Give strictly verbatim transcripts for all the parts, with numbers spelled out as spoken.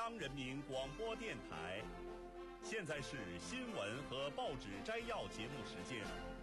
央人民广播电台。现在是新闻和报纸摘要节目时间。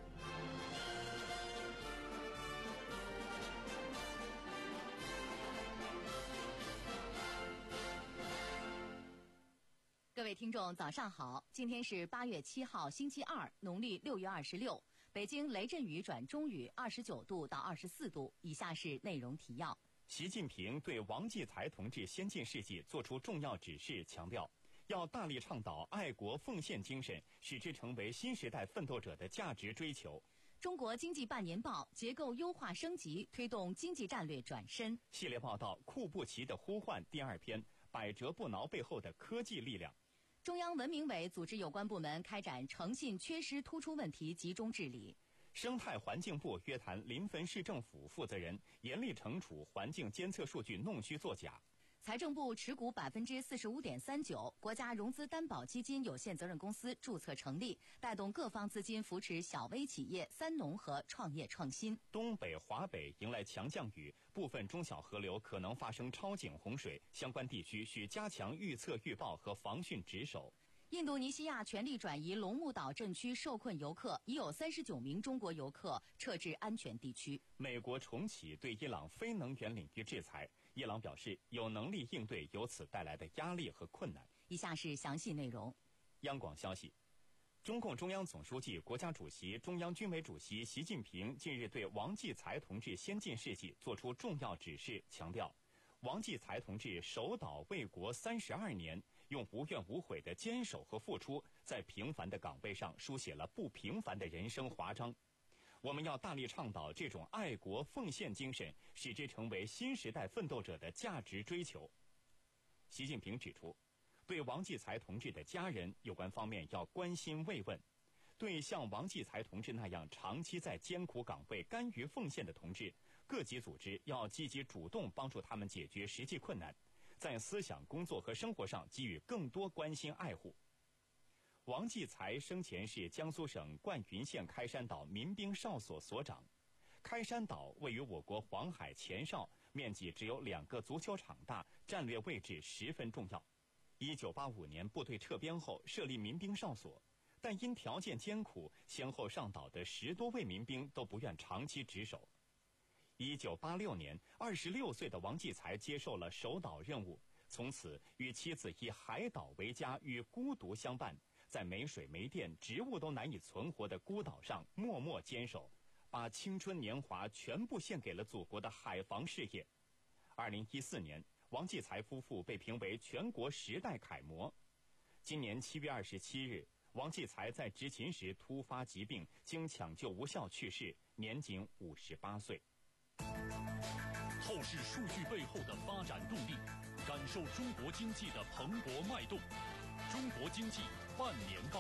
各位听众早上好，今天是八月七号星期二，农历六月二十六，北京雷阵雨转中雨，二十九度到二十四度。以下是内容提要。 习近平对王继才同志先进事迹作出重要指示，强调要大力倡导爱国奉献精神，使之成为新时代奋斗者的价值追求。 中国经济半年报结构优化升级，推动经济战略转身。 系列报道《库布齐的呼唤》第二篇，百折不挠背后的科技力量。 中央文明委组织有关部门开展诚信缺失突出问题集中治理。 生态环境部约谈临汾市政府负责人，严厉惩处环境监测数据弄虚作假。 财政部持股百分之四十五点三九，国家融资担保基金有限责任公司注册成立，带动各方资金扶持小微企业、三农和创业创新。 东北、华北迎来强降雨，部分中小河流可能发生超警洪水，相关地区需加强预测预报和防汛值守。 印度尼西亚全力转移龙目岛镇区受困游客，已有三十九名中国游客撤至安全地区。 美国重启对伊朗非能源领域制裁，伊朗表示有能力应对由此带来的压力和困难。 以下是详细内容。 央广消息，中共中央总书记、国家主席、中央军委主席习近平近日对王继才同志先进事迹作出重要指示，强调王继才同志守岛卫国三十二年，用无怨无悔的坚守和付出，在平凡的岗位上书写了不平凡的人生华章。我们要大力倡导这种爱国奉献精神，使之成为新时代奋斗者的价值追求。习近平指出，对王继才同志的家人，有关方面要关心慰问；对像王继才同志那样长期在艰苦岗位甘于奉献的同志，各级组织要积极主动帮助他们解决实际困难，在思想工作和生活上给予更多关心爱护。王继才生前是江苏省灌云县开山岛民兵哨所所长。开山岛位于我国黄海前哨，面积只有两个足球场大，战略位置十分重要。一九八五年部队撤编后设立民兵哨所，但因条件艰苦，先后上岛的十多位民兵都不愿长期值守。一九八六年，二十六岁的王继才接受了守岛任务，从此与妻子以海岛为家，与孤独相伴，在没水没电、植物都难以存活的孤岛上默默坚守，把青春年华全部献给了祖国的海防事业。二零一四年，王继才夫妇被评为全国十代楷模。今年七月二十七日，王继才在执勤时突发疾病，经抢救无效去世，年仅五十八岁。 透视数据背后的发展动力，感受中国经济的蓬勃脉动。中国经济半年报。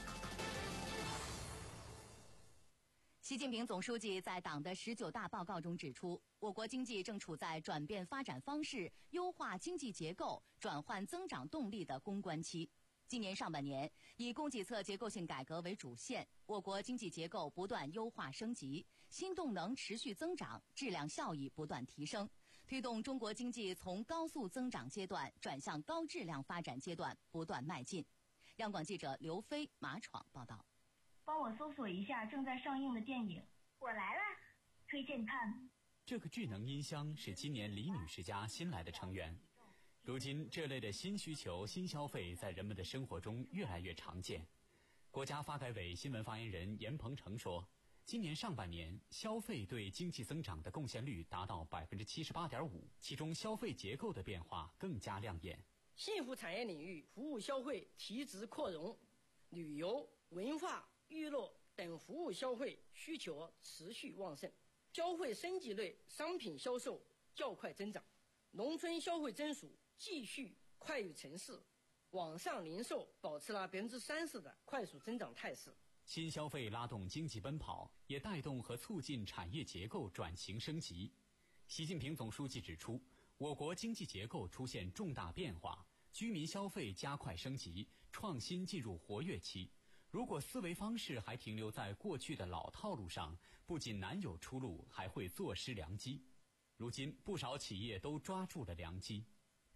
习近平总书记在党的十九大报告中指出，我国经济正处在转变发展方式、优化经济结构、转换增长动力的攻关期。今年上半年，以供给侧结构性改革为主线，我国经济结构不断优化升级，新动能持续增长，质量效益不断提升，推动中国经济从高速增长阶段转向高质量发展阶段不断迈进。央广记者刘飞、马闯报道。 帮我搜索一下正在上映的电影。 我来了，推荐看。 这个智能音箱是今年李女士家新来的成员。如今这类的新需求、新消费在人们的生活中越来越常见。国家发改委新闻发言人严鹏程说，今年上半年消费对经济增长的贡献率达到 百分之七十八点五， 其中消费结构的变化更加亮眼。 幸福产业领域服务消费提质扩容，旅游、文化、娱乐等服务消费需求持续旺盛，消费升级类商品销售较快增长，农村消费增速继续快于城市，网上零售保持了百分之三十的快速增长态势。 新消费拉动经济奔跑，也带动和促进产业结构转型升级。习近平总书记指出，我国经济结构出现重大变化，居民消费加快升级，创新进入活跃期。如果思维方式还停留在过去的老套路上，不仅难有出路，还会坐失良机。如今不少企业都抓住了良机。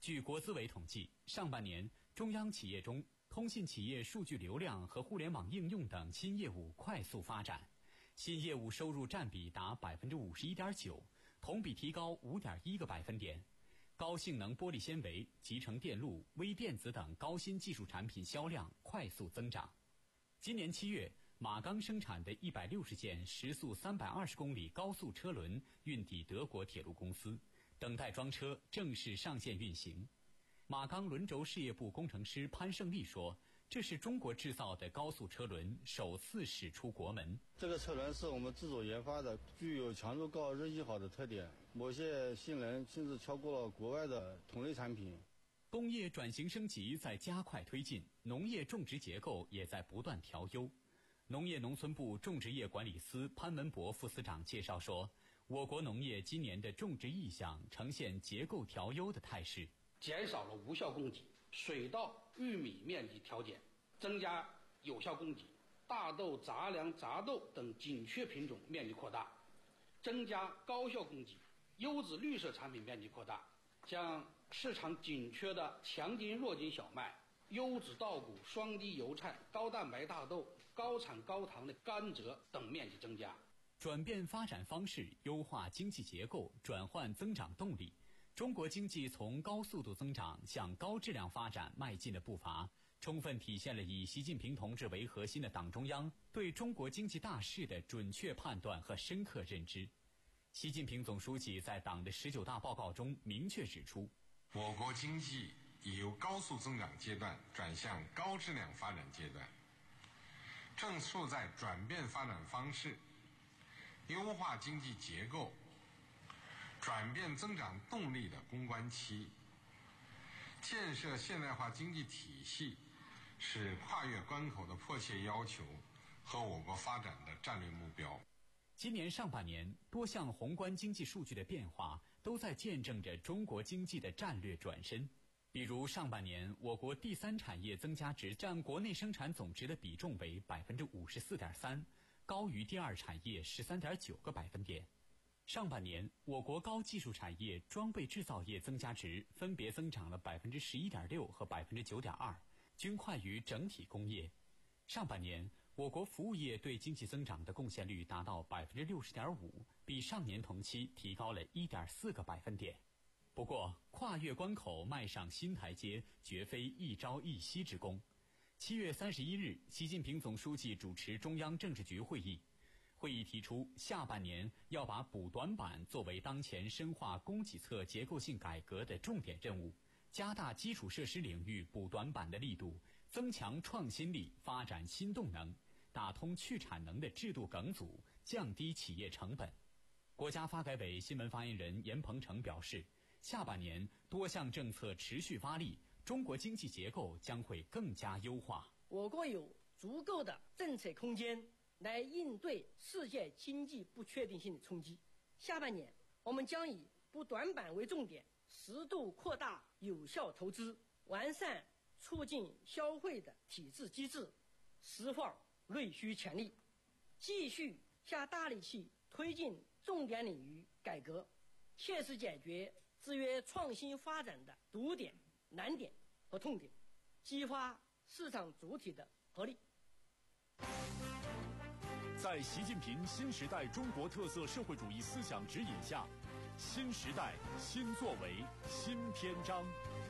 据国资委统计，上半年中央企业中，通信企业数据流量和互联网应用等新业务快速发展，新业务收入占比达百分之五十一点九，同比提高五点一个百分点。高性能玻璃纤维、集成电路、微电子等高新技术产品销量快速增长。今年七月，马钢生产的一百六十件时速三百二十公里高速车轮运抵德国铁路公司，等待装车正式上线运行。马钢轮轴事业部工程师潘胜利说，这是中国制造的高速车轮首次驶出国门。 这个车轮是我们自主研发的，具有强度高、韧性好的特点，某些性能甚至超过了国外的同类产品。 工业转型升级在加快推进，农业种植结构也在不断调优。农业农村部种植业管理司潘文博副司长介绍说，我国农业今年的种植意向呈现结构调优的态势， 减少了无效供给，水稻、玉米面积调减，增加有效供给，大豆、杂粮、杂豆等紧缺品种面积扩大，增加高效供给，优质绿色产品面积扩大，像市场紧缺的强筋弱筋小麦、优质稻谷、双低油菜、高蛋白大豆、高产高糖的甘蔗等面积增加。 转变发展方式，优化经济结构，转换增长动力，中国经济从高速度增长向高质量发展迈进的步伐，充分体现了以习近平同志为核心的党中央对中国经济大势的准确判断和深刻认知。习近平总书记在党的十九大报告中明确指出， 我国经济已由高速增长阶段转向高质量发展阶段，正处在转变发展方式、优化经济结构、转变增长动力的攻关期。建设现代化经济体系是跨越关口的迫切要求和我国发展的战略目标。 今年上半年，多项宏观经济数据的变化都在见证着中国经济的战略转身。比如上半年，我国第三产业增加值占国内生产总值的比重为百分之五十四点三，高于第二产业十三点九个百分点。上半年，我国高技术产业、装备制造业增加值分别增长了百分之十一点六和百分之九点二，均快于整体工业。上半年，我国服务业对经济增长的贡献率达到百分之六十点五，比上年同期提高了一点四个百分点。不过，跨越关口迈上新台阶，绝非一朝一夕之功。七月三十一日，习近平总书记主持中央政治局会议，会议提出，下半年要把补短板作为当前深化供给侧结构性改革的重点任务，加大基础设施领域补短板的力度，增强创新力，发展新动能，打通去产能的制度梗阻，降低企业成本。国家发改委新闻发言人严鹏程表示，下半年多项政策持续发力，中国经济结构将会更加优化。 我国有足够的政策空间来应对世界经济不确定性的冲击。下半年，我们将以补短板为重点，适度扩大有效投资，完善促进消费的体制机制，释放内需潜力，继续下大力气推进重点领域改革，切实解决制约创新发展的堵点、难点和痛点，激发市场主体的活力。 在习近平新时代中国特色社会主义思想指引下，新时代新作为新篇章。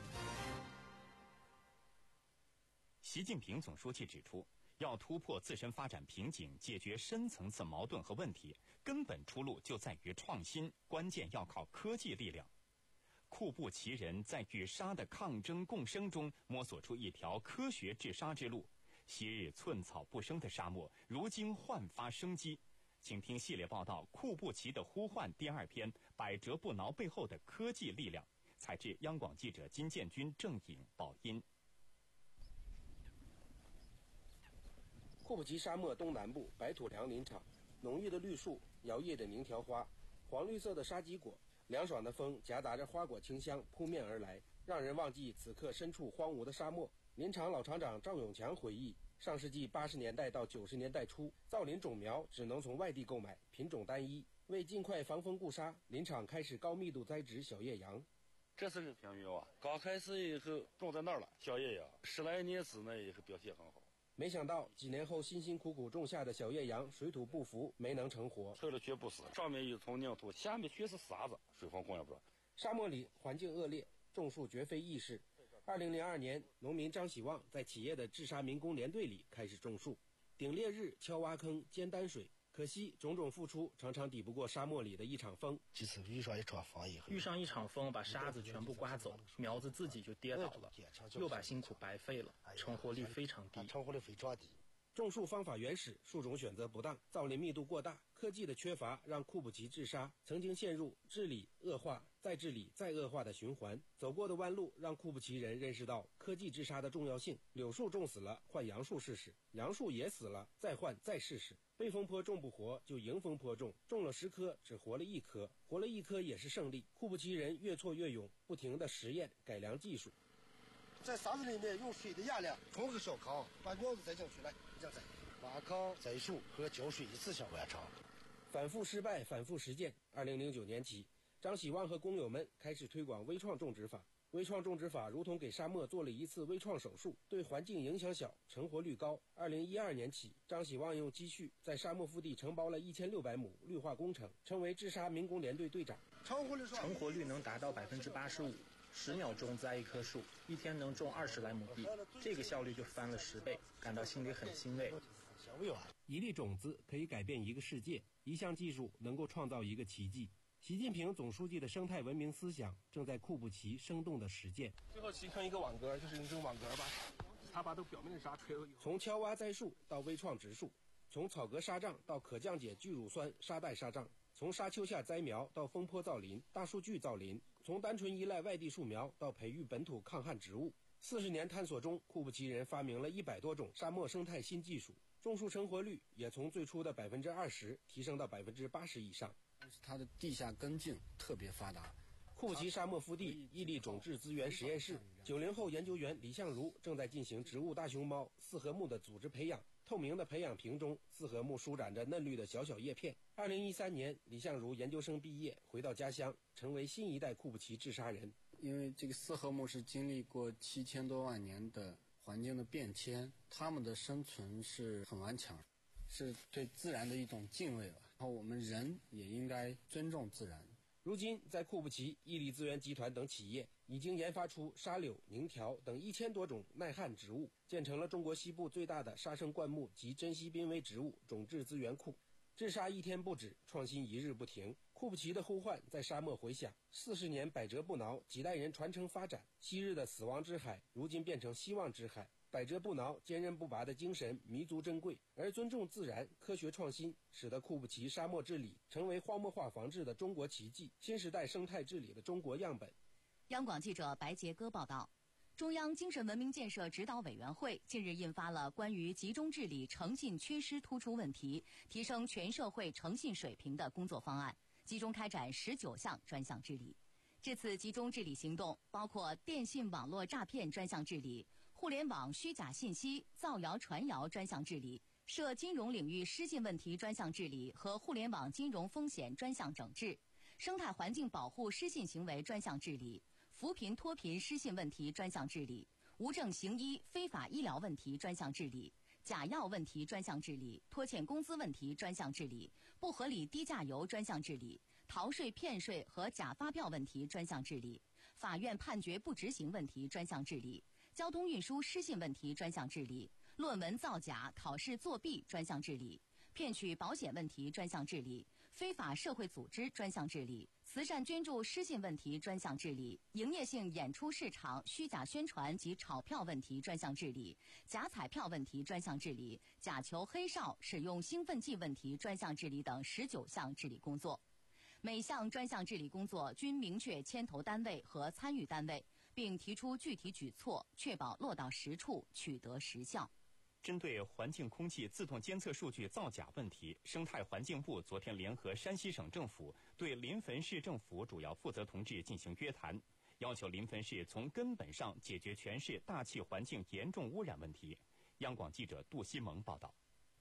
习近平总书记指出，要突破自身发展瓶颈，解决深层次矛盾和问题，根本出路就在于创新，关键要靠科技力量。库布齐人在与沙的抗争共生中摸索出一条科学治沙之路，昔日寸草不生的沙漠，如今焕发生机。请听系列报道《库布齐的呼唤》第二篇《百折不挠背后的科技力量》，采自央广记者金建军、郑颖报音。 库布齐沙漠东南部白土梁林场，浓郁的绿树，摇曳的鸣条花，黄绿色的沙棘果，凉爽的风夹杂着花果清香扑面而来，让人忘记此刻身处荒芜的沙漠。林场老厂长赵永强回忆，上世纪八十年代到九十年代初，造林种苗只能从外地购买，品种单一。为尽快防风固沙，林场开始高密度栽植小叶杨。 这是个平原啊，刚开始以后种在那儿了，小叶杨，十来年之内以后表现很好。 没想到几年后辛辛苦苦种下的小叶杨水土不服，没能成活， 臭了全不是，上面一层泥土，下面全是沙子，水分供应不上。 沙漠里环境恶劣，种树绝非易事。二零零二年，农民张喜旺在企业的治沙民工联队里开始种树，顶烈日、敲挖坑、煎担水。可惜种种付出常常抵不过沙漠里的一场风。 几次遇上一场风以后， 遇上一场风把沙子全部刮走，苗子自己就跌倒了，又把辛苦白费了，成活率非常低。 成活率非常低。 种树方法原始，树种选择不当，造林密度过大，科技的缺乏让库布齐治沙曾经陷入治理恶化、再治理、再恶化的循环。走过的弯路让库布齐人认识到科技治沙的重要性。柳树种死了，换杨树试试；杨树也死了，再换再试试。背风坡种不活，就迎风坡种，种了十棵，只活了一棵，活了一棵也是胜利。库布齐人越挫越勇，不停地实验改良技术。 在沙子里面用水的压量冲个小坑，把苗子栽进去，来这样栽，挖坑、栽树和浇水一次性完成。 反复失败，反复实践。二零零九年起，张喜旺和工友们开始推广微创种植法。微创种植法如同给沙漠做了一次微创手术，对环境影响小，成活率高。二零一二年起，张喜旺用积蓄在沙漠腹地承包了一千六百亩绿化工程，成为治沙民工联队队长。 成活率成活率能达到百分之八十五。十秒钟栽一棵树，一天能种二十来亩地，这个效率就翻了十倍，感到心里很欣慰。 一粒种子可以改变一个世界，一项技术能够创造一个奇迹。习近平总书记的生态文明思想正在库布齐生动的实践。 最后形成一个网格，就是一根网格吧，它把这表面的沙吹了以后， 从敲挖栽树到微创植树，从草革沙障到可降解聚乳酸沙袋沙障，从沙丘下栽苗到风坡造林、大数据造林，从单纯依赖外地树苗到培育本土抗旱植物。四十年探索中，库布齐人发明了一百多种沙漠生态新技术，种树成活率也从最初的百分之二十提升到百分之八十以上。 它的地下根茎特别发达。 库布齐沙漠腹地屹立种质资源实验室九零后研究员李向如正在进行植物大熊猫四合木的组织培养。透明的培养瓶中，四合木舒展着嫩绿的小小叶片。二零一三年，李向如研究生毕业，回到家乡，成为新一代库布齐治沙人。 因为这个四合木是经历过七千多万年的环境的变迁，它们的生存是很顽强，是对自然的一种敬畏吧。然后我们人也应该尊重自然。 如今，在库布齐、伊犁资源集团等企业已经研发出沙柳、宁条等一千多种耐旱植物，建成了中国西部最大的沙生灌木及珍稀濒危植物种质资源库。治沙一天不止，创新一日不停。库布齐的呼唤在沙漠回响，四十年百折不挠，几代人传承发展。昔日的死亡之海，如今变成希望之海。百折不挠、坚韧不拔的精神弥足珍贵，而尊重自然、科学创新，使得库布齐沙漠治理成为荒漠化防治的中国奇迹，新时代生态治理的中国样本。 央广记者白杰哥报道。中央精神文明建设指导委员会近日印发了关于集中治理诚信缺失突出问题，提升全社会诚信水平的工作方案，集中开展十九项专项治理。这次集中治理行动包括电信网络诈骗专项治理、互联网虚假信息、造谣传谣专项治理、涉金融领域失信问题专项治理和互联网金融风险专项整治、生态环境保护失信行为专项治理、扶贫脱贫失信问题专项治理、无证行医非法医疗问题专项治理、假药问题专项治理、拖欠工资问题专项治理、不合理低价游专项治理、逃税骗税和假发票问题专项治理、法院判决不执行问题专项治理、交通运输失信问题专项治理、论文造假、考试作弊专项治理、骗取保险问题专项治理、非法社会组织专项治理、慈善捐助失信问题专项治理、营业性演出市场虚假宣传及炒票问题专项治理、假彩票问题专项治理、假球黑哨使用兴奋剂问题专项治理等十九项治理工作。每项专项治理工作均明确牵头单位和参与单位，并提出具体举措，确保落到实处，取得实效。 针对环境空气自动监测数据造假问题，生态环境部昨天联合山西省政府对临汾市政府主要负责同志进行约谈，要求临汾市从根本上解决全市大气环境严重污染问题。央广记者杜西蒙报道。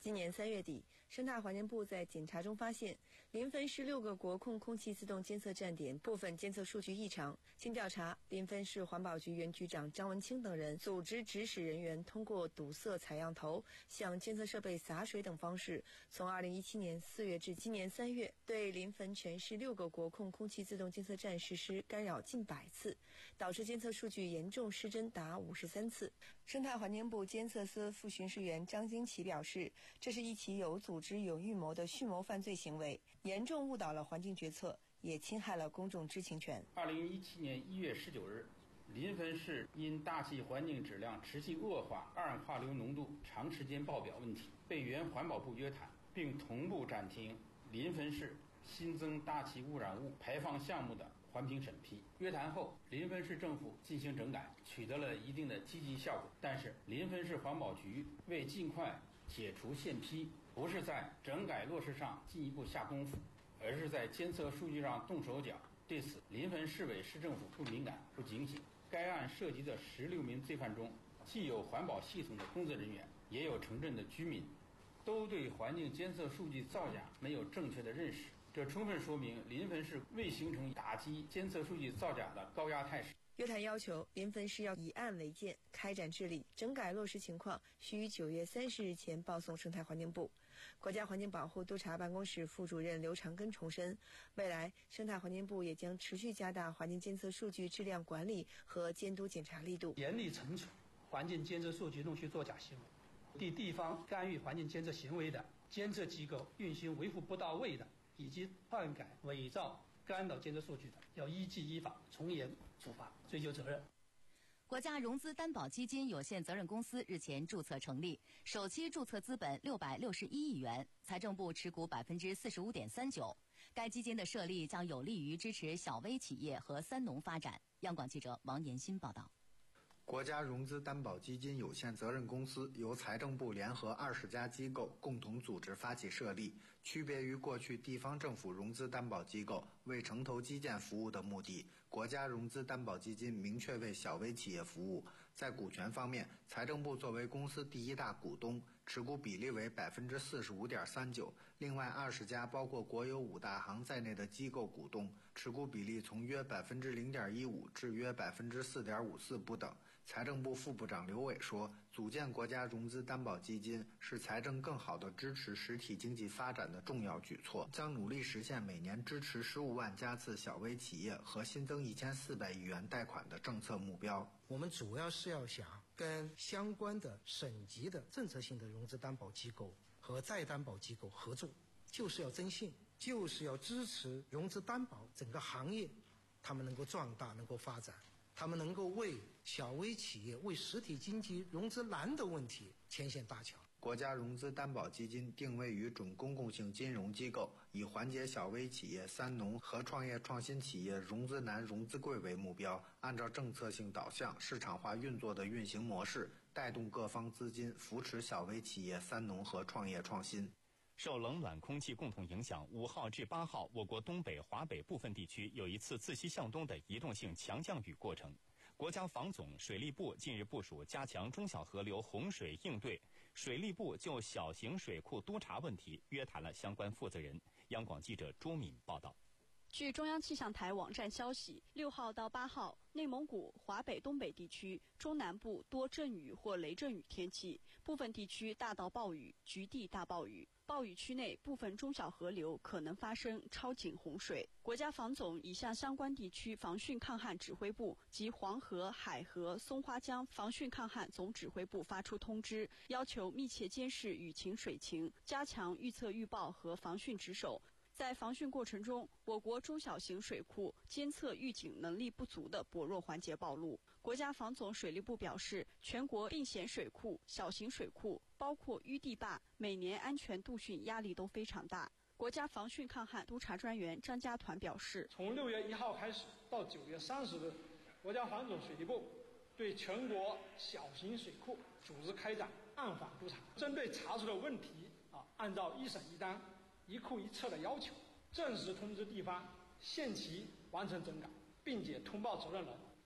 今年三月底，生态环境部在检查中发现，临汾市六个国控空气自动监测站点部分监测数据异常。经调查，临汾市环保局原局长张文清等人组织指使人员通过堵塞采样头、向监测设备洒水等方式，从二零一七年四月至今年三月，对临汾全市六个国控空气自动监测站实施干扰近百次，导致监测数据严重失真达五十三次。生态环境部监测司副巡视员张金奇表示，这是一起有组织有预谋的蓄谋犯罪行为，严重误导了环境决策，也侵害了公众知情权。 二零一七年一月十九日，临汾市因大气环境质量持续恶化、二氧化硫浓度长时间爆表问题，被原环保部约谈，并同步暂停临汾市新增大气污染物排放项目的环评审批。约谈后，临汾市政府进行整改，取得了一定的积极效果。但是，临汾市环保局为尽快解除限批，不是在整改落实上进一步下功夫，而是在监测数据上动手脚。对此，临汾市委市政府不敏感、不警醒。该案涉及的十六名罪犯中，既有环保系统的工作人员，也有城镇的居民，都对环境监测数据造假没有正确的认识。这充分说明临汾市未形成打击监测数据造假的高压态势。 约谈要求临汾市要以案为鉴，开展治理，整改落实情况需于九月三十日前报送生态环境部。国家环境保护督察办公室副主任刘长根重申，未来生态环境部也将持续加大环境监测数据质量管理和监督检查力度， 严厉惩处环境监测数据弄虚作假行为，对地方干预环境监测行为的监测机构运行维护不到位的，以及篡改、伪造、干扰监测数据的，要依纪依法从严处罚，追究责任。 国家融资担保基金有限责任公司日前注册成立，首期注册资本六百六十一亿元，财政部持股百分之四十五点三九。该基金的设立将有利于支持小微企业和三农发展。央广记者王延新报道。 国家融资担保基金有限责任公司由财政部联合二十家机构共同组织发起设立，区别于过去地方政府融资担保机构为城投基建服务的目的，国家融资担保基金明确为小微企业服务。在股权方面，财政部作为公司第一大股东，持股比例为百分之四十五点三九。另外二十家包括国有五大行在内的机构股东，持股比例从约百分之零点一五至约百分之四点五四不等。财政部副部长刘伟说，组建国家融资担保基金是财政更好地支持实体经济发展的重要举措，将努力实现每年支持十五万家次小微企业和新增一千四百亿元贷款的政策目标。 我们主要是要想跟相关的省级的政策性的融资担保机构和再担保机构合作，就是要增信，就是要支持融资担保整个行业，他们能够壮大，能够发展，他们能够为小微企业、为实体经济融资难的问题牵线搭桥。 国家融资担保基金定位于准公共性金融机构，以缓解小微企业、三农和创业创新企业融资难、融资贵为目标，按照政策性导向、市场化运作的运行模式，带动各方资金，扶持小微企业、三农和创业创新。 受冷暖空气共同影响，五号至八号，我国东北、华北部分地区有一次自西向东的移动性强降雨过程。国家防总、水利部近日部署加强中小河流洪水应对，水利部就小型水库督查问题约谈了相关负责人。央广记者朱敏报道。 据中央气象台网站消息，六号到八号，内蒙古、华北东北地区、中南部多阵雨或雷阵雨天气，部分地区大到暴雨、局地大暴雨。暴雨区内部分中小河流可能发生超警洪水。国家防总已向相关地区防汛抗旱指挥部及黄河、海河、松花江防汛抗旱总指挥部发出通知，要求密切监视雨情水情，加强预测预报和防汛值守。在防汛过程中，我国中小型水库监测预警能力不足的薄弱环节暴露。国家防总、水利部表示，全国并险水库、小型水库，包括淤地坝，每年安全度汛压力都非常大。国家防汛抗旱督察专员张家团表示， 从六月一号开始到九月三十日，国家防总、水利部对全国小型水库组织开展暗访督查，针对查出的问题啊，按照一省一单、一库一测的要求，正式通知地方限期完成整改，并且通报责任人，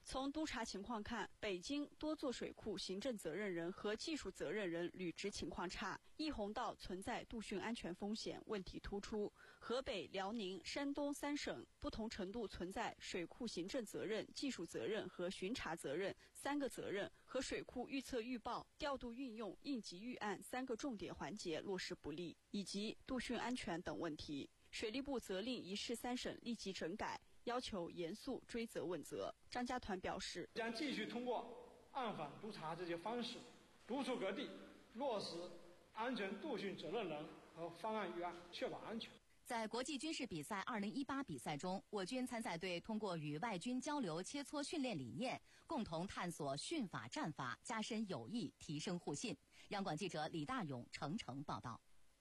从督查情况看，北京多座水库行政责任人和技术责任人履职情况差，一洪道存在渡汛安全风险问题突出。河北、辽宁、山东三省不同程度存在水库行政责任、技术责任和巡查责任三个责任和水库预测预报、调度运用、应急预案三个重点环节落实不力，以及渡汛安全等问题。水利部责令一市三省立即整改，要求严肃追责问责。张家团表示， 将继续通过暗访督查这些方式，督促各地落实安全渡汛责任人和方案预案，确保安全。 在国际军事比赛二零一八比赛中，我军参赛队通过与外军交流切磋训练理念，共同探索训法战法，加深友谊，提升互信。央广记者李大勇、程程报道。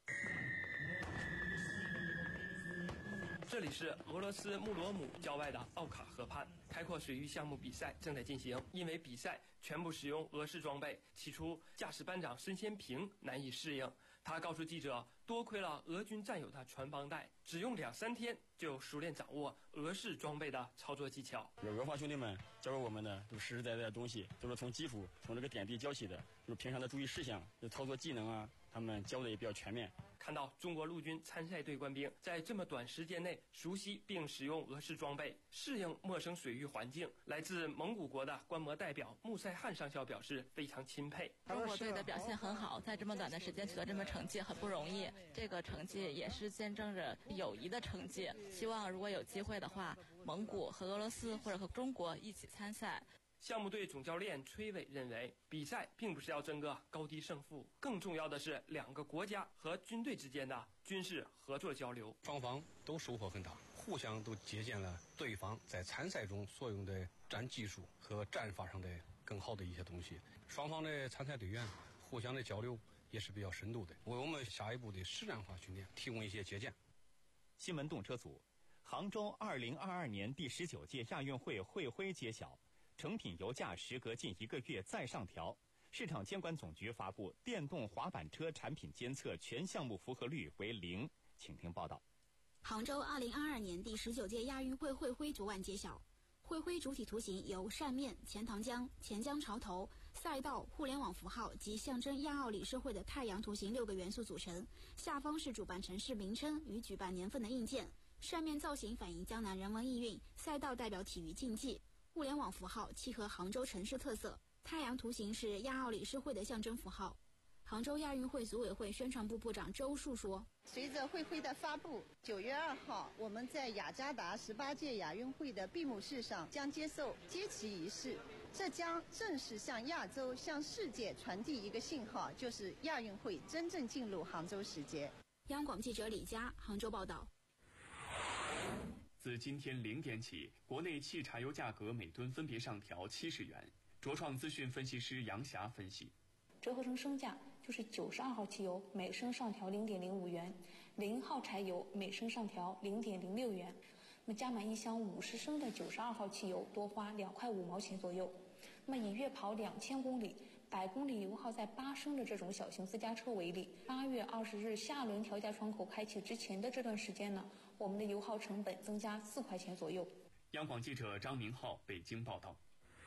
这里是俄罗斯穆罗姆郊外的奥卡河畔，开阔水域项目比赛正在进行。因为比赛全部使用俄式装备，起初驾驶班长孙先平难以适应。他告诉记者，多亏了俄军战友的传帮带，只用两三天就熟练掌握俄式装备的操作技巧。 俄方兄弟们教给我们的都是实实在在的东西，都是从基础从这个点滴教起的，就是平常的注意事项、就操作技能啊，他们教的也比较全面。 看到中国陆军参赛队官兵在这么短时间内熟悉并使用俄式装备，适应陌生水域环境，来自蒙古国的观摩代表穆赛汉上校表示非常钦佩。 中国队的表现很好，在这么短的时间取得这么成绩很不容易，这个成绩也是见证着友谊的成绩。希望如果有机会的话，蒙古和俄罗斯或者和中国一起参赛。 项目队总教练崔伟认为，比赛并不是要争个高低胜负，更重要的是两个国家和军队之间的军事合作交流。 双方都收获很大，互相都借鉴了对方在参赛中所用的战技术和战法上的更好的一些东西。双方的参赛队员互相的交流也是比较深度的，为我们下一步的实战化训练提供一些借鉴。 新闻动车组，杭州二零二二年第十九届亚运会会徽揭晓。成品油价时隔近一个月再上调，市场监管总局发布电动滑板车产品监测全项目符合率为零。请听报道。 杭州二零二二年第十九届亚运会会徽昨晚揭晓，会徽主体图形由扇面、钱塘江、钱江潮头、赛道、互联网符号及象征亚奥理事会的太阳图形六个元素组成，下方是主办城市名称与举办年份的印鉴。扇面造型反映江南人文意蕴，赛道代表体育竞技。互联网符号契合杭州城市特色，太阳图形是亚奥理事会的象征符号。杭州亚运会组委会宣传部部长周树说， 随着会徽的发布，九月二号我们在雅加达十八届亚运会的闭幕式上将接受揭旗仪式，这将正式向亚洲、向世界传递一个信号，就是亚运会真正进入杭州时节。 央广记者李佳杭州报道。 自今天零点起，国内汽柴油价格每吨分别上调七十元。卓创资讯分析师杨霞分析， 折合成升价就是九十二号汽油每升上调零点零五元，零号柴油每升上调零点零六元。那么加满一箱五十升的九十二号汽油多花两块五毛钱左右。那么以月跑两千公里，百公里油耗在八升的这种小型私家车为例，八月二十日下轮调价窗口开启之前的这段时间呢，我们的油耗成本增加四块钱左右。 央广记者张明浩北京报道。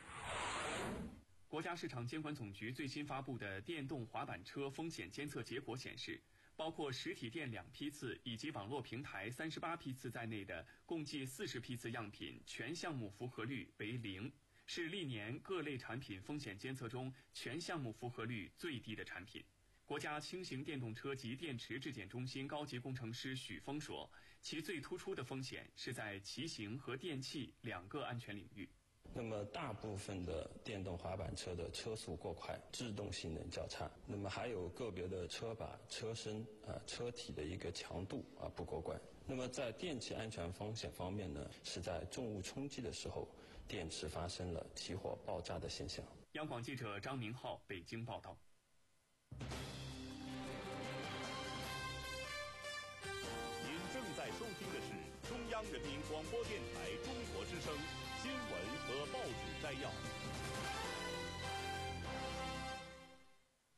国家市场监管总局最新发布的电动滑板车风险监测结果显示，包括实体店两批次以及网络平台三十八批次在内的共计四十批次样品全项目符合率为零，是历年各类产品风险监测中全项目符合率最低的产品。国家轻型电动车及电池质检中心高级工程师许峰说，其最突出的风险是在骑行和电器两个安全领域。 那么大部分的电动滑板车的车速过快，制动性能较差，那么还有个别的车把、车身啊、车体的一个强度啊不过关。那么在电气安全风险方面呢，是在重物冲击的时候，电池发生了起火爆炸的现象。 央广记者张明浩北京报道。 您正在收听的是中央人民广播电台中国之声新闻和报纸摘要。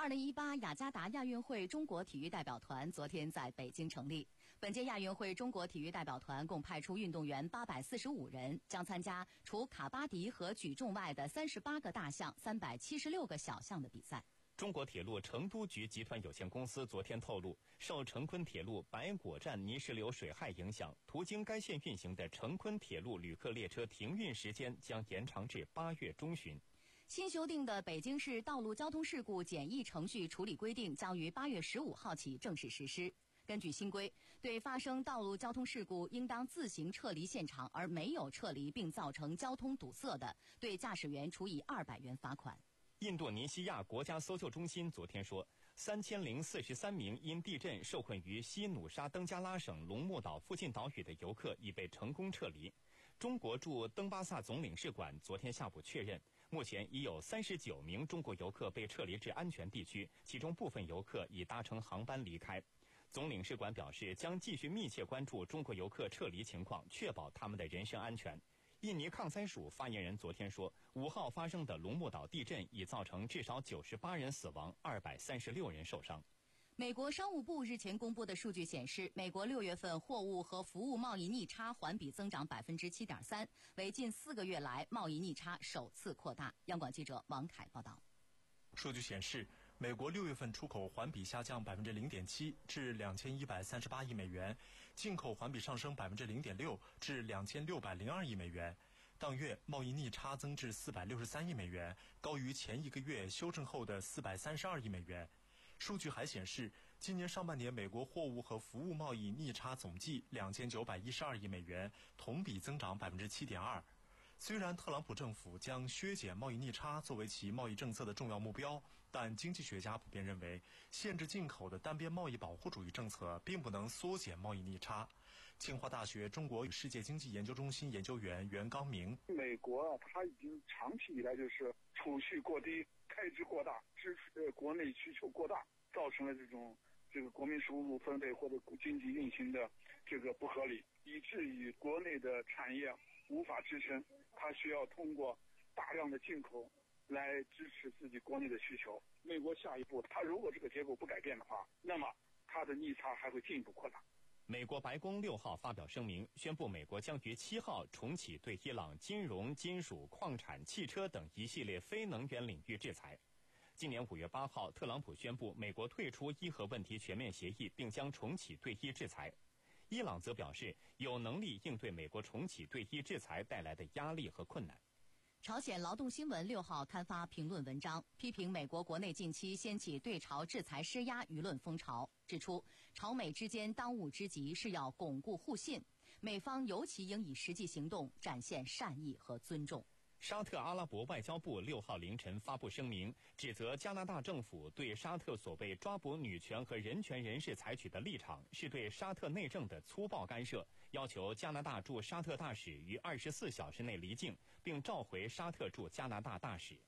二零一八雅加达亚运会中国体育代表团昨天在北京成立。本届亚运会中国体育代表团共派出运动员八百四十五人，将参加除卡巴迪和举重外的三十八个大项、三百七十六个小项的比赛。 中国铁路成都局集团有限公司昨天透露，受成昆铁路白果站泥石流水害影响，途经该线运行的成昆铁路旅客列车停运时间将延长至八月中旬。 新修订的北京市道路交通事故简易程序处理规定将于八月十五号起正式实施。根据新规，对发生道路交通事故应当自行撤离现场而没有撤离并造成交通堵塞的，对驾驶员处以二百元罚款。 印度尼西亚国家搜救中心昨天说，三千零四十三名因地震受困于西努沙登加拉省龙目岛附近岛屿的游客已被成功撤离。中国驻登巴萨总领事馆昨天下午确认，目前已有三十九名中国游客被撤离至安全地区，其中部分游客已搭乘航班离开。总领事馆表示，将继续密切关注中国游客撤离情况，确保他们的人身安全。印尼抗灾署发言人昨天说，五号发生的龙目岛地震已造成至少九十八人死亡，二百三十六人受伤。 美国商务部日前公布的数据显示，美国六月份货物和服务贸易逆差环比增长百分之七点三，为近四个月来贸易逆差首次扩大。央广记者王凯报道。 数据显示，美国六月份出口环比下降百分之零点七，至两千一百三十八亿美元；进口环比上升百分之零点六，至两千六百零二亿美元。当月贸易逆差增至四百六十三亿美元，高于前一个月修正后的四百三十二亿美元。数据还显示，今年上半年美国货物和服务贸易逆差总计两千九百一十二亿美元，同比增长百分之七点二。虽然特朗普政府将削减贸易逆差作为其贸易政策的重要目标，但经济学家普遍认为，限制进口的单边贸易保护主义政策并不能缩减贸易逆差。清华大学中国与世界经济研究中心研究员袁刚明： 美国啊，它已经长期以来就是储蓄过低、开支过大、支持国内需求过大，造成了这种这个国民收入分配或者经济运行的这个不合理，以至于国内的产业无法支撑，它需要通过大量的进口来支持自己国内的需求。美国下一步，它如果这个结果不改变的话，那么它的逆差还会进一步扩大。 美国白宫六号发表声明，宣布美国将于七号重启对伊朗金融、金属、矿产、汽车等一系列非能源领域制裁。今年五月八号，特朗普宣布美国退出伊核问题全面协议，并将重启对伊制裁。伊朗则表示有能力应对美国重启对伊制裁带来的压力和困难。 朝鲜劳动新闻六号刊发评论文章，批评美国国内近期掀起对朝制裁施压舆论风潮，指出朝美之间当务之急是要巩固互信，美方尤其应以实际行动展现善意和尊重。 沙特阿拉伯外交部六号凌晨发布声明，指责加拿大政府对沙特所谓抓捕女权和人权人士采取的立场是对沙特内政的粗暴干涉，要求加拿大驻沙特大使于二十四小时内离境，并召回沙特驻加拿大大使。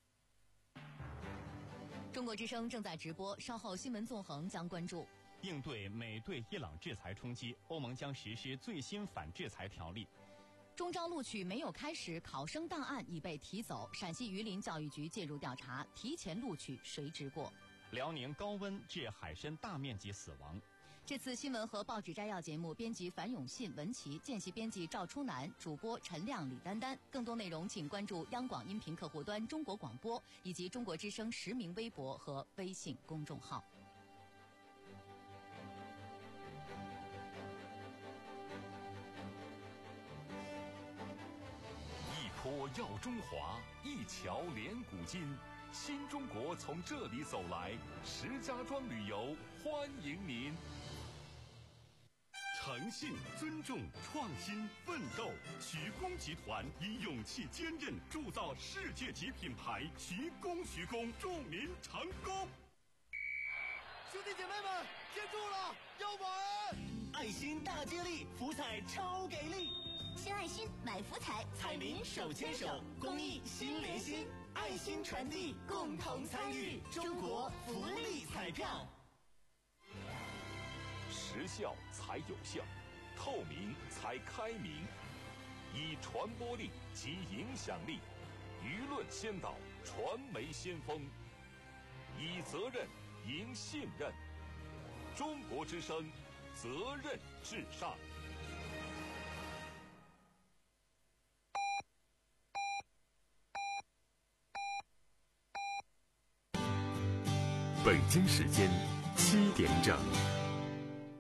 中国之声正在直播，稍后新闻纵横将关注。 应对美对伊朗制裁冲击，欧盟将实施最新反制裁条例。 中招录取没有开始，考生档案已被提走，陕西榆林教育局介入调查，提前录取谁知过？ 辽宁高温致海参大面积死亡。 这次新闻和报纸摘要节目，编辑樊永信、文琪，见习编辑赵初南，主播陈亮、李丹丹。更多内容请关注央广音频客户端中国广播以及中国之声实名微博和微信公众号。 坡耀中华，一桥连古今。新中国从这里走来，石家庄旅游欢迎您。诚信、尊重、创新、奋斗，徐工集团以勇气坚韧铸造世界级品牌，徐工徐工，祝您成功！ 兄弟姐妹们，接住了，要玩！爱心大接力，福彩超给力！ 献爱心，买福彩， 彩民手牵手，公益心连心，爱心传递，共同参与中国福利彩票。 时效才有效，透明才开明，以传播力及影响力，舆论先导，传媒先锋，以责任赢信任。中国之声，责任至上。 北京时间七点整。